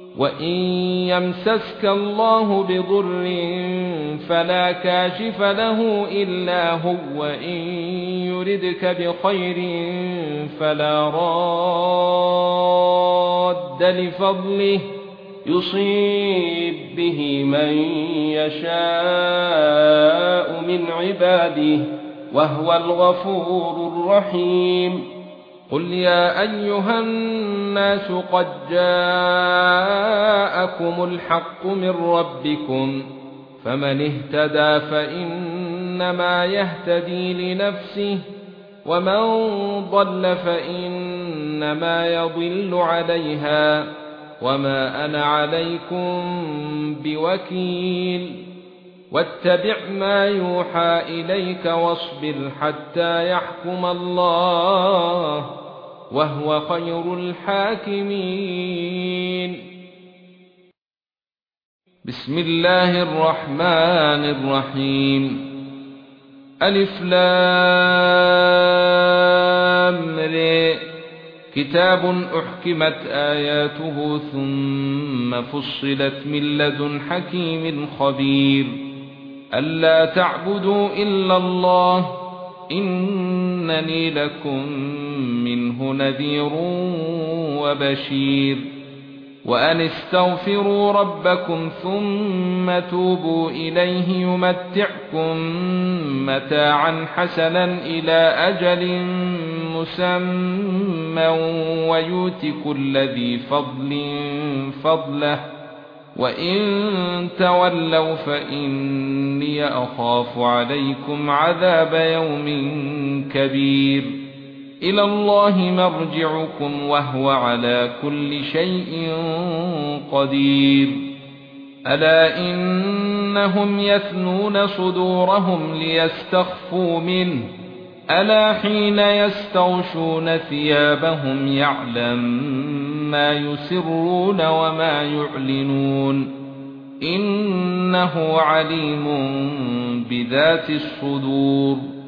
وإن يمسسك الله بضر فلا كاشف له إلا هو وإن يردك بخير فلا راد لفضله يصيب به من يشاء من عباده وهو الغفور الرحيم قل يا أيها الناس قد جاءكم الحق من ربكم فمن اهتدى فإنما يهتدي لنفسه ومن ضل فإنما يضل عليها وما أنا عليكم بوكيل واتبع ما يوحى إليك واصبر حتى يحكم الله وهو خير الحاكمين. بسم الله الرحمن الرحيم. ألف لام ر كتاب أحكمت آياته ثم فصلت من لدن حكيم خبير ألا تعبدوا إلا الله إنني لكم منه نذير وبشير وأن استغفروا ربكم ثم توبوا إليه يمتعكم متاعا حسنا إلى أجل مسمى ويؤت كل ذي فضل فضله وإن تولوا فإني أخاف عليكم عذاب يوم كبير إلى الله مرجعكم وهو على كل شيء قدير ألا إنهم يثنون صدورهم ليستخفوا منه ألا حين يستغشون ثيابهم يعلم ما يسرون وما يعلنون إنه عليم بذات الصدور